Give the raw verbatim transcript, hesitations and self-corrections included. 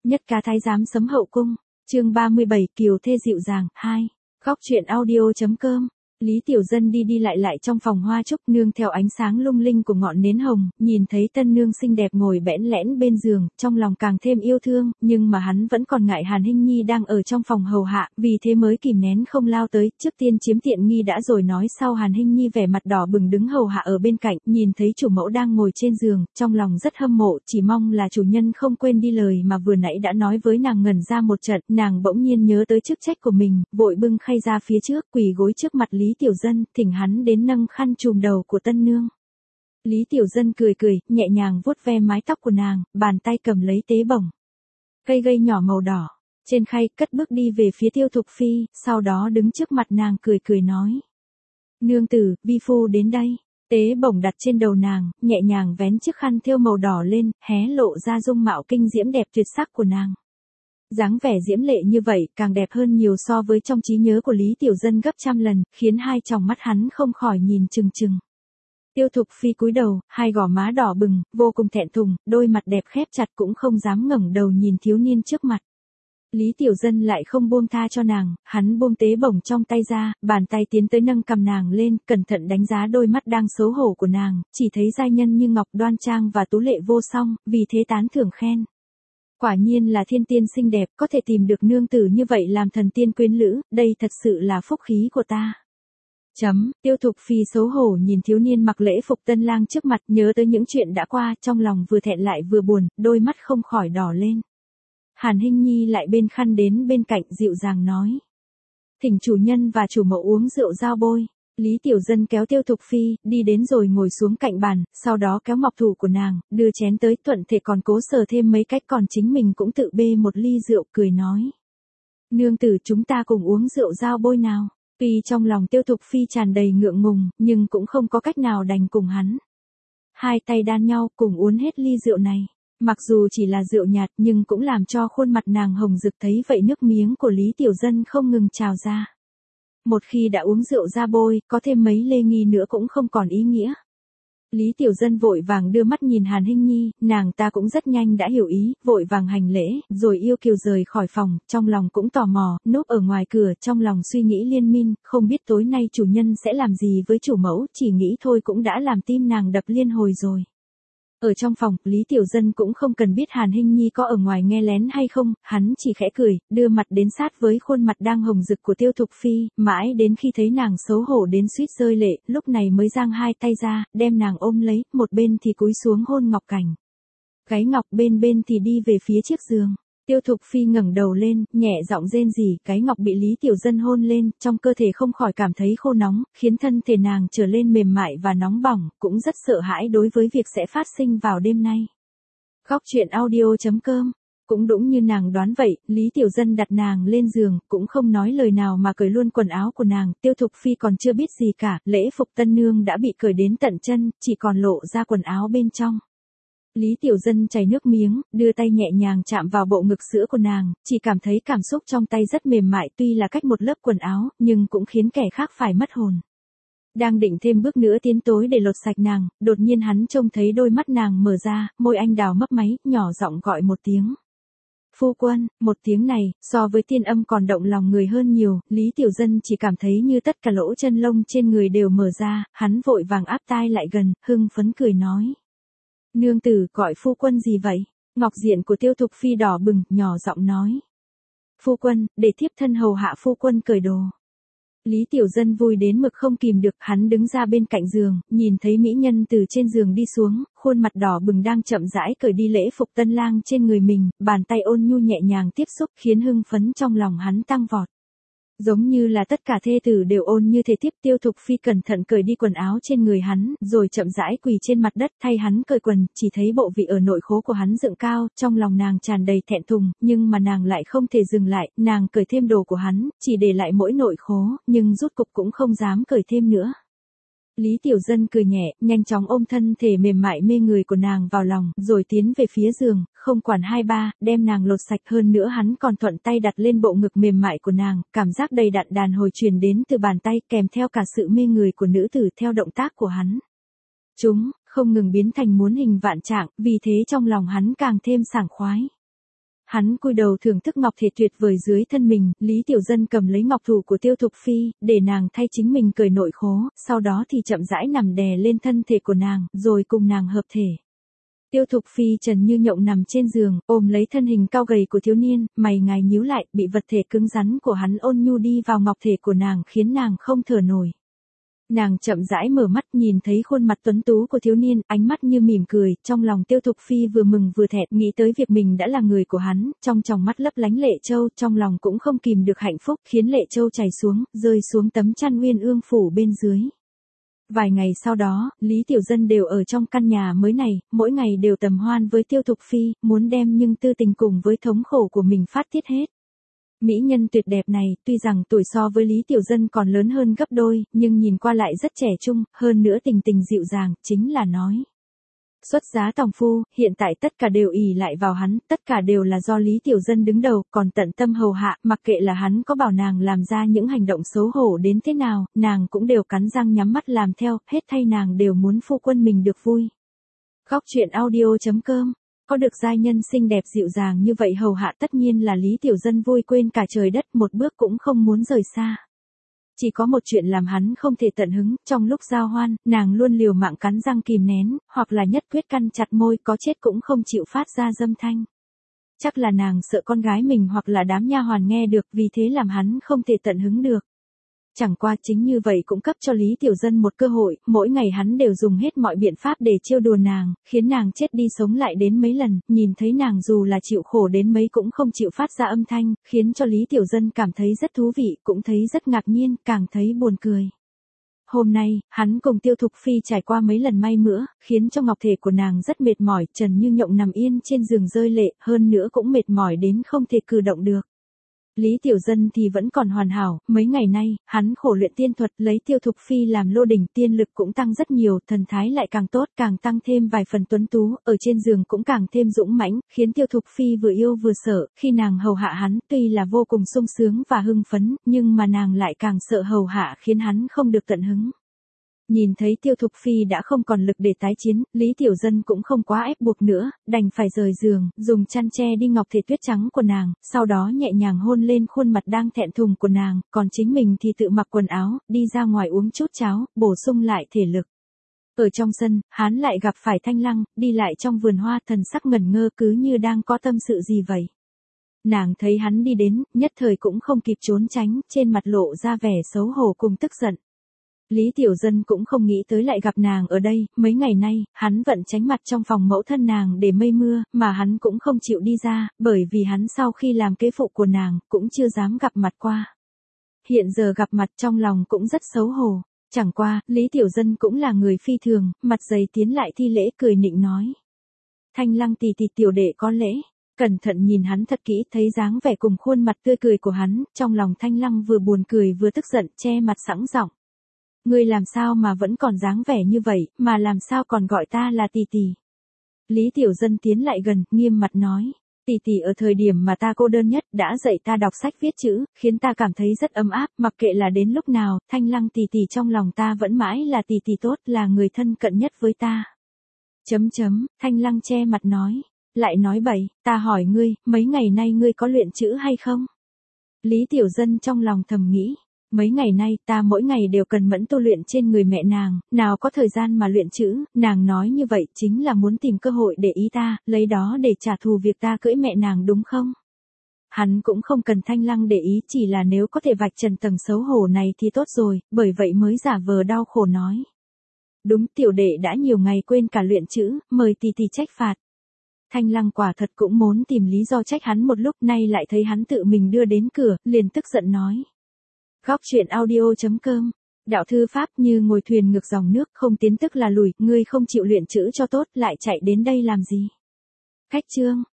Nhất cá thái giám sấm hậu cung, chương ba mươi bảy kiều thê dịu dàng, hai. Góc truyện audio.com. Lý Tiểu Dân đi đi lại lại trong phòng hoa trúc nương theo ánh sáng lung linh của ngọn nến hồng, nhìn thấy tân nương xinh đẹp ngồi bẽn lẽn bên giường, trong lòng càng thêm yêu thương, nhưng mà hắn vẫn còn ngại Hàn Hinh Nhi đang ở trong phòng hầu hạ, vì thế mới kìm nén không lao tới, trước tiên chiếm tiện nghi đã rồi nói sau. Hàn Hinh Nhi vẻ mặt đỏ bừng đứng hầu hạ ở bên cạnh, nhìn thấy chủ mẫu đang ngồi trên giường, trong lòng rất hâm mộ, chỉ mong là chủ nhân không quên đi lời mà vừa nãy đã nói với nàng. Ngẩn ra một trận, nàng bỗng nhiên nhớ tới chức trách của mình, vội bưng khay ra phía trước, quỳ gối trước mặt Lý Tiểu Dân, thỉnh hắn đến nâng khăn trùm đầu của tân nương. Lý Tiểu Dân cười cười, nhẹ nhàng vuốt ve mái tóc của nàng, bàn tay cầm lấy tế bổng cây gây nhỏ màu đỏ trên khay, cất bước đi về phía Tiêu Thục Phi, sau đó đứng trước mặt nàng cười cười nói: "Nương tử, vi phu đến đây." Tế bổng đặt trên đầu nàng, nhẹ nhàng vén chiếc khăn thêu màu đỏ lên, hé lộ ra dung mạo kinh diễm đẹp tuyệt sắc của nàng. Dáng vẻ diễm lệ như vậy càng đẹp hơn nhiều so với trong trí nhớ của Lý Tiểu Dân gấp trăm lần, khiến hai tròng mắt hắn không khỏi nhìn chừng chừng. Tiêu Thục Phi cúi đầu, hai gò má đỏ bừng, vô cùng thẹn thùng, đôi mặt đẹp khép chặt cũng không dám ngẩng đầu nhìn thiếu niên trước mặt. Lý Tiểu Dân lại không buông tha cho nàng, hắn buông tế bổng trong tay ra, bàn tay tiến tới nâng cầm nàng lên, cẩn thận đánh giá đôi mắt đang xấu hổ của nàng, chỉ thấy giai nhân như ngọc, đoan trang và tú lệ vô song, vì thế tán thưởng khen: "Quả nhiên là thiên tiên xinh đẹp, có thể tìm được nương tử như vậy làm thần tiên quyến lữ, đây thật sự là phúc khí của ta." Chấm, Tiêu Thục Phi xấu hổ nhìn thiếu niên mặc lễ phục tân lang trước mặt, nhớ tới những chuyện đã qua, trong lòng vừa thẹn lại vừa buồn, đôi mắt không khỏi đỏ lên. Hàn Hinh Nhi lại bên khăn đến bên cạnh dịu dàng nói: "Thỉnh chủ nhân và chủ mẫu uống rượu giao bôi." Lý Tiểu Dân kéo Tiêu Thục Phi, đi đến rồi ngồi xuống cạnh bàn, sau đó kéo ngọc thủ của nàng, đưa chén tới, thuận thể còn cố sờ thêm mấy cách, còn chính mình cũng tự bê một ly rượu, cười nói: "Nương tử, chúng ta cùng uống rượu giao bôi nào." Tuy trong lòng Tiêu Thục Phi tràn đầy ngượng ngùng, nhưng cũng không có cách nào đành cùng hắn. Hai tay đan nhau cùng uống hết ly rượu này. Mặc dù chỉ là rượu nhạt nhưng cũng làm cho khuôn mặt nàng hồng rực, thấy vậy nước miếng của Lý Tiểu Dân không ngừng trào ra. Một khi đã uống rượu ra bôi, có thêm mấy lê nghi nữa cũng không còn ý nghĩa. Lý Tiểu Dân vội vàng đưa mắt nhìn Hàn Hinh Nhi, nàng ta cũng rất nhanh đã hiểu ý, vội vàng hành lễ, rồi yêu kiều rời khỏi phòng, trong lòng cũng tò mò, núp ở ngoài cửa, trong lòng suy nghĩ liên miên, không biết tối nay chủ nhân sẽ làm gì với chủ mẫu, chỉ nghĩ thôi cũng đã làm tim nàng đập liên hồi rồi. Ở trong phòng, Lý Tiểu Dân cũng không cần biết Hàn Hinh Nhi có ở ngoài nghe lén hay không, hắn chỉ khẽ cười, đưa mặt đến sát với khuôn mặt đang hồng rực của Tiêu Thục Phi, mãi đến khi thấy nàng xấu hổ đến suýt rơi lệ, lúc này mới giang hai tay ra, đem nàng ôm lấy, một bên thì cúi xuống hôn ngọc cảnh gáy ngọc, bên bên thì đi về phía chiếc giường. Tiêu Thục Phi ngẩng đầu lên, nhẹ giọng rên rỉ, cái ngọc bị Lý Tiểu Dân hôn lên, trong cơ thể không khỏi cảm thấy khô nóng, khiến thân thể nàng trở lên mềm mại và nóng bỏng, cũng rất sợ hãi đối với việc sẽ phát sinh vào đêm nay. Góc truyện audio.com. Cũng đúng như nàng đoán vậy, Lý Tiểu Dân đặt nàng lên giường, cũng không nói lời nào mà cởi luôn quần áo của nàng, Tiêu Thục Phi còn chưa biết gì cả, lễ phục tân nương đã bị cởi đến tận chân, chỉ còn lộ ra quần áo bên trong. Lý Tiểu Dân chảy nước miếng, đưa tay nhẹ nhàng chạm vào bộ ngực sữa của nàng, chỉ cảm thấy cảm xúc trong tay rất mềm mại, tuy là cách một lớp quần áo, nhưng cũng khiến kẻ khác phải mất hồn. Đang định thêm bước nữa tiến tối để lột sạch nàng, đột nhiên hắn trông thấy đôi mắt nàng mở ra, môi anh đào mấp máy, nhỏ giọng gọi một tiếng: "Phu quân." Một tiếng này, so với tiên âm còn động lòng người hơn nhiều, Lý Tiểu Dân chỉ cảm thấy như tất cả lỗ chân lông trên người đều mở ra, hắn vội vàng áp tai lại gần, hưng phấn cười nói: "Nương tử, gọi phu quân gì vậy?" Ngọc diện của Tiêu Thục Phi đỏ bừng, nhỏ giọng nói: "Phu quân, để thiếp thân hầu hạ phu quân cởi đồ." Lý Tiểu Dân vui đến mực không kìm được, hắn đứng ra bên cạnh giường, nhìn thấy mỹ nhân từ trên giường đi xuống, khuôn mặt đỏ bừng đang chậm rãi cởi đi lễ phục tân lang trên người mình, bàn tay ôn nhu nhẹ nhàng tiếp xúc, khiến hưng phấn trong lòng hắn tăng vọt. Giống như là tất cả thê tử đều ôn như thế tiếp. Tiêu Thục Phi cẩn thận cởi đi quần áo trên người hắn, rồi chậm rãi quỳ trên mặt đất thay hắn cởi quần, chỉ thấy bộ vị ở nội khố của hắn dựng cao, trong lòng nàng tràn đầy thẹn thùng, nhưng mà nàng lại không thể dừng lại, nàng cởi thêm đồ của hắn, chỉ để lại mỗi nội khố, nhưng rút cục cũng không dám cởi thêm nữa. Lý Tiểu Dân cười nhẹ, nhanh chóng ôm thân thể mềm mại mê người của nàng vào lòng, rồi tiến về phía giường, không quản hai ba, đem nàng lột sạch, hơn nữa hắn còn thuận tay đặt lên bộ ngực mềm mại của nàng, cảm giác đầy đặn đàn hồi truyền đến từ bàn tay, kèm theo cả sự mê người của nữ tử theo động tác của hắn. Chúng không ngừng biến thành muôn hình vạn trạng, vì thế trong lòng hắn càng thêm sảng khoái. Hắn cúi đầu thưởng thức ngọc thể tuyệt vời dưới thân mình, Lý Tiểu Dân cầm lấy ngọc thủ của Tiêu Thục Phi, để nàng thay chính mình cởi nội khố, sau đó thì chậm rãi nằm đè lên thân thể của nàng, rồi cùng nàng hợp thể. Tiêu Thục Phi trần như nhộng nằm trên giường, ôm lấy thân hình cao gầy của thiếu niên, mày ngài nhíu lại, bị vật thể cứng rắn của hắn ôn nhu đi vào ngọc thể của nàng khiến nàng không thở nổi. Nàng chậm rãi mở mắt nhìn thấy khuôn mặt tuấn tú của thiếu niên, ánh mắt như mỉm cười, trong lòng Tiêu Thục Phi vừa mừng vừa thẹn nghĩ tới việc mình đã là người của hắn, trong tròng mắt lấp lánh lệ châu, trong lòng cũng không kìm được hạnh phúc, khiến lệ châu chảy xuống, rơi xuống tấm chăn uyên ương phủ bên dưới. Vài ngày sau đó, Lý Tiểu Dân đều ở trong căn nhà mới này, mỗi ngày đều tầm hoan với Tiêu Thục Phi, muốn đem nhưng tư tình cùng với thống khổ của mình phát tiết hết. Mỹ nhân tuyệt đẹp này, tuy rằng tuổi so với Lý Tiểu Dân còn lớn hơn gấp đôi, nhưng nhìn qua lại rất trẻ trung, hơn nữa tình tình dịu dàng, chính là nói. Xuất giá tòng phu, hiện tại tất cả đều ỷ lại vào hắn, tất cả đều là do Lý Tiểu Dân đứng đầu, còn tận tâm hầu hạ, mặc kệ là hắn có bảo nàng làm ra những hành động xấu hổ đến thế nào, nàng cũng đều cắn răng nhắm mắt làm theo, hết thay nàng đều muốn phu quân mình được vui. Góc truyện audio chấm com. Có được giai nhân xinh đẹp dịu dàng như vậy hầu hạ tất nhiên là Lý Tiểu Dân vui quên cả trời đất, một bước cũng không muốn rời xa. Chỉ có một chuyện làm hắn không thể tận hứng, trong lúc giao hoan, nàng luôn liều mạng cắn răng kìm nén, hoặc là nhất quyết căn chặt môi, có chết cũng không chịu phát ra dâm thanh. Chắc là nàng sợ con gái mình hoặc là đám nha hoàn nghe được, vì thế làm hắn không thể tận hứng được. Chẳng qua chính như vậy cũng cấp cho Lý Tiểu Dân một cơ hội, mỗi ngày hắn đều dùng hết mọi biện pháp để trêu đùa nàng, khiến nàng chết đi sống lại đến mấy lần, nhìn thấy nàng dù là chịu khổ đến mấy cũng không chịu phát ra âm thanh, khiến cho Lý Tiểu Dân cảm thấy rất thú vị, cũng thấy rất ngạc nhiên, càng thấy buồn cười. Hôm nay, hắn cùng Tiêu Thục Phi trải qua mấy lần may mữa, khiến cho ngọc thể của nàng rất mệt mỏi, trần như nhộng nằm yên trên giường rơi lệ, hơn nữa cũng mệt mỏi đến không thể cử động được. Lý Tiểu Dân thì vẫn còn hoàn hảo, mấy ngày nay, hắn khổ luyện tiên thuật, lấy Tiêu Thục Phi làm lô đỉnh, tiên lực cũng tăng rất nhiều, thần thái lại càng tốt, càng tăng thêm vài phần tuấn tú, ở trên giường cũng càng thêm dũng mãnh, khiến Tiêu Thục Phi vừa yêu vừa sợ, khi nàng hầu hạ hắn, tuy là vô cùng sung sướng và hưng phấn, nhưng mà nàng lại càng sợ hầu hạ khiến hắn không được tận hứng. Nhìn thấy Tiêu Thục Phi đã không còn lực để tái chiến, Lý Tiểu Dân cũng không quá ép buộc nữa, đành phải rời giường, dùng chăn che đi ngọc thể tuyết trắng của nàng, sau đó nhẹ nhàng hôn lên khuôn mặt đang thẹn thùng của nàng, còn chính mình thì tự mặc quần áo, đi ra ngoài uống chút cháo, bổ sung lại thể lực. Ở trong sân, hắn lại gặp phải Thanh Lăng, đi lại trong vườn hoa, thần sắc ngẩn ngơ cứ như đang có tâm sự gì vậy. Nàng thấy hắn đi đến, nhất thời cũng không kịp trốn tránh, trên mặt lộ ra vẻ xấu hổ cùng tức giận. Lý Tiểu Dân cũng không nghĩ tới lại gặp nàng ở đây, mấy ngày nay, hắn vẫn tránh mặt trong phòng mẫu thân nàng để mây mưa, mà hắn cũng không chịu đi ra, bởi vì hắn sau khi làm kế phụ của nàng, cũng chưa dám gặp mặt qua. Hiện giờ gặp mặt trong lòng cũng rất xấu hổ, chẳng qua, Lý Tiểu Dân cũng là người phi thường, mặt dày tiến lại thi lễ cười nịnh nói. Thanh Lăng tỷ tỷ tiểu đệ có lễ. Cẩn thận nhìn hắn thật kỹ, thấy dáng vẻ cùng khuôn mặt tươi cười của hắn, trong lòng Thanh Lăng vừa buồn cười vừa tức giận, che mặt sẵn giọng. Ngươi làm sao mà vẫn còn dáng vẻ như vậy, mà làm sao còn gọi ta là tỷ tỷ. Lý Tiểu Dân tiến lại gần, nghiêm mặt nói. Tỷ tỷ ở thời điểm mà ta cô đơn nhất đã dạy ta đọc sách viết chữ, khiến ta cảm thấy rất ấm áp, mặc kệ là đến lúc nào, Thanh Lăng tỷ tỷ trong lòng ta vẫn mãi là tỷ tỷ tốt, là người thân cận nhất với ta. Chấm chấm, Thanh Lăng che mặt nói. Lại nói bậy, ta hỏi ngươi, mấy ngày nay ngươi có luyện chữ hay không? Lý Tiểu Dân trong lòng thầm nghĩ. Mấy ngày nay ta mỗi ngày đều cần mẫn tu luyện trên người mẹ nàng, nào có thời gian mà luyện chữ, nàng nói như vậy chính là muốn tìm cơ hội để ý ta, lấy đó để trả thù việc ta cưỡi mẹ nàng đúng không? Hắn cũng không cần Thanh Lăng để ý, chỉ là nếu có thể vạch trần tầng xấu hổ này thì tốt rồi, bởi vậy mới giả vờ đau khổ nói. Đúng, tiểu đệ đã nhiều ngày quên cả luyện chữ, mời tỷ tỷ trách phạt. Thanh Lăng quả thật cũng muốn tìm lý do trách hắn một lúc, nay lại thấy hắn tự mình đưa đến cửa, liền tức giận nói. Góc truyện audio chấm com. Đạo thư pháp như ngồi thuyền ngược dòng nước, không tiến tức là lùi, ngươi không chịu luyện chữ cho tốt, lại chạy đến đây làm gì? Khách chương.